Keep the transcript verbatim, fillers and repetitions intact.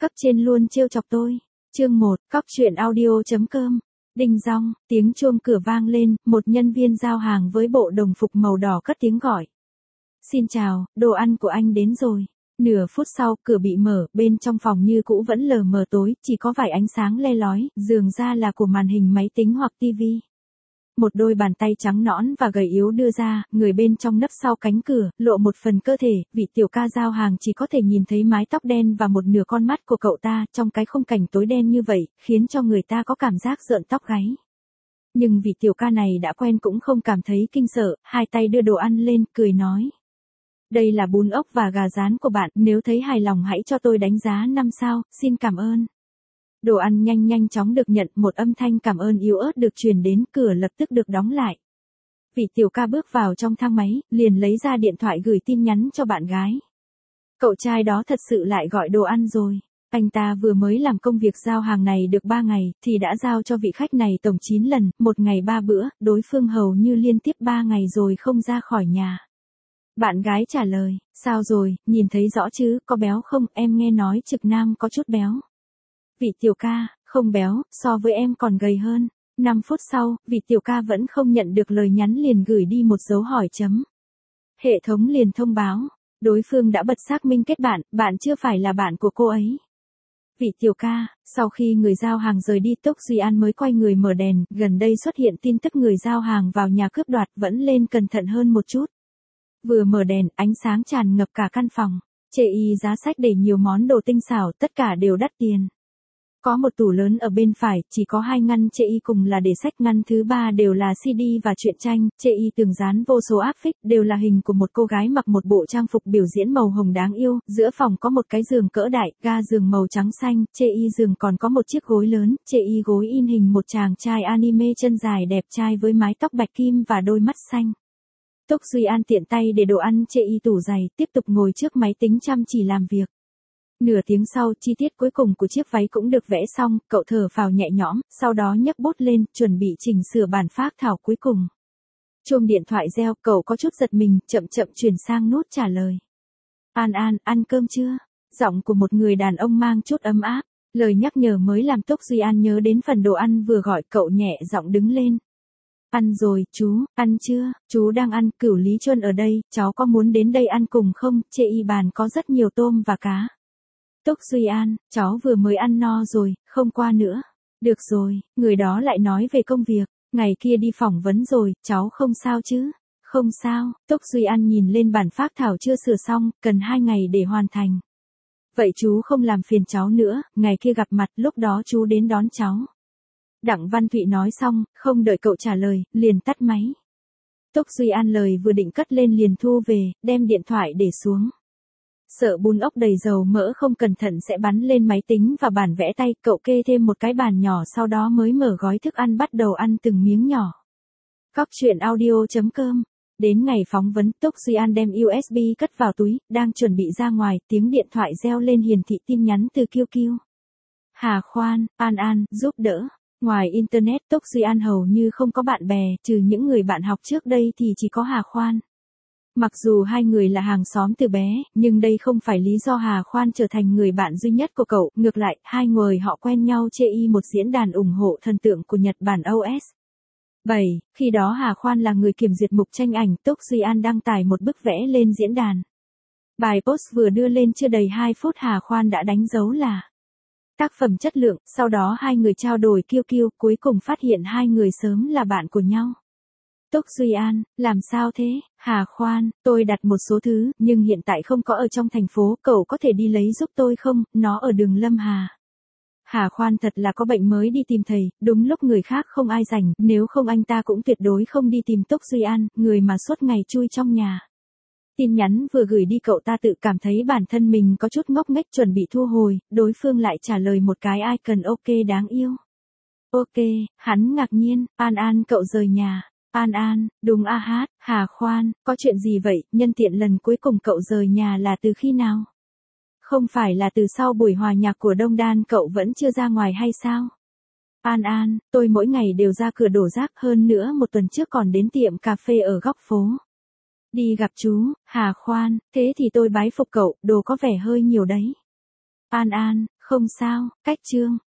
cấp trên luôn trêu chọc tôi. Chương một, cóc truyện audio.com. Đinh dong, tiếng chuông cửa vang lên, một nhân viên giao hàng với bộ đồng phục màu đỏ cất tiếng gọi. Xin chào, đồ ăn của anh đến rồi. Nửa phút sau, cửa bị mở, bên trong phòng như cũ vẫn lờ mờ tối, chỉ có vài ánh sáng le lói, dường ra là của màn hình máy tính hoặc tivi. Một đôi bàn tay trắng nõn và gầy yếu đưa ra, người bên trong nấp sau cánh cửa, lộ một phần cơ thể, vị tiểu ca giao hàng chỉ có thể nhìn thấy mái tóc đen và một nửa con mắt của cậu ta, trong cái khung cảnh tối đen như vậy, khiến cho người ta có cảm giác rợn tóc gáy. Nhưng vị tiểu ca này đã quen cũng không cảm thấy kinh sợ, hai tay đưa đồ ăn lên, cười nói. Đây là bún ốc và gà rán của bạn, nếu thấy hài lòng hãy cho tôi đánh giá năm sao, xin cảm ơn. Đồ ăn nhanh nhanh chóng được nhận, một âm thanh cảm ơn yếu ớt được truyền đến, cửa lập tức được đóng lại. Vị tiểu ca bước vào trong thang máy, liền lấy ra điện thoại gửi tin nhắn cho bạn gái. Cậu trai đó thật sự lại gọi đồ ăn rồi. Anh ta vừa mới làm công việc giao hàng này được ba ngày, thì đã giao cho vị khách này tổng chín lần, một ngày ba bữa, đối phương hầu như liên tiếp ba ngày rồi không ra khỏi nhà. Bạn gái trả lời, sao rồi, nhìn thấy rõ chứ, có béo không, em nghe nói trực nam có chút béo. Vị tiểu ca, không béo, so với em còn gầy hơn. năm phút sau, vị tiểu ca vẫn không nhận được lời nhắn liền gửi đi một dấu hỏi chấm. Hệ thống liền thông báo, đối phương đã bật xác minh kết bạn, bạn chưa phải là bạn của cô ấy. Vị tiểu ca, sau khi người giao hàng rời đi Tốc Duy An mới quay người mở đèn, gần đây xuất hiện tin tức người giao hàng vào nhà cướp đoạt, vẫn lên cẩn thận hơn một chút. Vừa mở đèn, ánh sáng tràn ngập cả căn phòng. Chê y giá sách để nhiều món đồ tinh xảo, tất cả đều đắt tiền. Có một tủ lớn ở bên phải, chỉ có hai ngăn chê y cùng là để sách, ngăn thứ ba đều là xê đê và truyện tranh, chê y tường dán vô số áp phích, đều là hình của một cô gái mặc một bộ trang phục biểu diễn màu hồng đáng yêu, giữa phòng có một cái giường cỡ đại, ga giường màu trắng xanh, chê y giường còn có một chiếc gối lớn, chê y gối in hình một chàng trai anime chân dài đẹp trai với mái tóc bạch kim và đôi mắt xanh. Tốc Duy An tiện tay để đồ ăn chê y tủ giày, tiếp tục ngồi trước máy tính chăm chỉ làm việc. Nửa tiếng sau, chi tiết cuối cùng của chiếc váy cũng được vẽ xong, cậu thở phào nhẹ nhõm, sau đó nhấc bút lên, chuẩn bị chỉnh sửa bản phác thảo cuối cùng. Chuông điện thoại reo, cậu có chút giật mình, chậm chậm chuyển sang nút trả lời. An An, ăn cơm chưa? Giọng của một người đàn ông mang chút ấm áp, lời nhắc nhở mới làm Tốc Duy An nhớ đến phần đồ ăn vừa gọi, cậu nhẹ giọng đứng lên. Ăn rồi, chú, ăn chưa, chú đang ăn, Cửu Lý Chuân ở đây, cháu có muốn đến đây ăn cùng không, chê y bàn có rất nhiều tôm và cá. Tốc Duy An, cháu vừa mới ăn no rồi, không qua nữa. Được rồi, người đó lại nói về công việc, ngày kia đi phỏng vấn rồi, cháu không sao chứ? Không sao, Tốc Duy An nhìn lên bản phác thảo chưa sửa xong, cần hai ngày để hoàn thành. Vậy chú không làm phiền cháu nữa, ngày kia gặp mặt, lúc đó chú đến đón cháu. Đặng Văn Thụy nói xong, không đợi cậu trả lời, liền tắt máy. Tốc Duy An lời vừa định cất lên liền thu về, đem điện thoại để xuống. Sợ bún ốc đầy dầu mỡ không cẩn thận sẽ bắn lên máy tính và bản vẽ tay, cậu kê thêm một cái bàn nhỏ sau đó mới mở gói thức ăn bắt đầu ăn từng miếng nhỏ. Cóc truyện audio.com. Đến ngày phỏng vấn, Tốc Duy An đem u ét bê cất vào túi, đang chuẩn bị ra ngoài, tiếng điện thoại reo lên hiển thị tin nhắn từ Kiêu Kiêu. Hà Khoan, An An, giúp đỡ. Ngoài Internet, Tốc Duy An hầu như không có bạn bè, trừ những người bạn học trước đây thì chỉ có Hà Khoan. Mặc dù hai người là hàng xóm từ bé, nhưng đây không phải lý do Hà Khoan trở thành người bạn duy nhất của cậu, ngược lại, hai người họ quen nhau chê y một diễn đàn ủng hộ thần tượng của Nhật Bản o ét. bảy. Khi đó Hà Khoan là người kiểm duyệt mục tranh ảnh, Tốc Duy An đăng tải một bức vẽ lên diễn đàn. Bài post vừa đưa lên chưa đầy hai phút Hà Khoan đã đánh dấu là tác phẩm chất lượng, sau đó hai người trao đổi Kiêu Kiêu, cuối cùng phát hiện hai người sớm là bạn của nhau. Tốc Duy An, làm sao thế? Hà Khoan, tôi đặt một số thứ, nhưng hiện tại không có ở trong thành phố, cậu có thể đi lấy giúp tôi không, nó ở đường Lâm Hà. Hà Khoan thật là có bệnh mới đi tìm thầy, đúng lúc người khác không ai rảnh, nếu không anh ta cũng tuyệt đối không đi tìm Tốc Duy An, người mà suốt ngày chui trong nhà. Tin nhắn vừa gửi đi cậu ta tự cảm thấy bản thân mình có chút ngốc nghếch chuẩn bị thu hồi, đối phương lại trả lời một cái icon ok đáng yêu. Ok, hắn ngạc nhiên, An An cậu rời nhà. An An, đúng a hát, Hà Khoan, có chuyện gì vậy, nhân tiện lần cuối cùng cậu rời nhà là từ khi nào? Không phải là từ sau buổi hòa nhạc của Đông Đan cậu vẫn chưa ra ngoài hay sao? An An, tôi mỗi ngày đều ra cửa đổ rác, hơn nữa một tuần trước còn đến tiệm cà phê ở góc phố. Đi gặp chú, Hà Khoan, thế thì tôi bái phục cậu, đồ có vẻ hơi nhiều đấy. An An, Không sao, cách chương.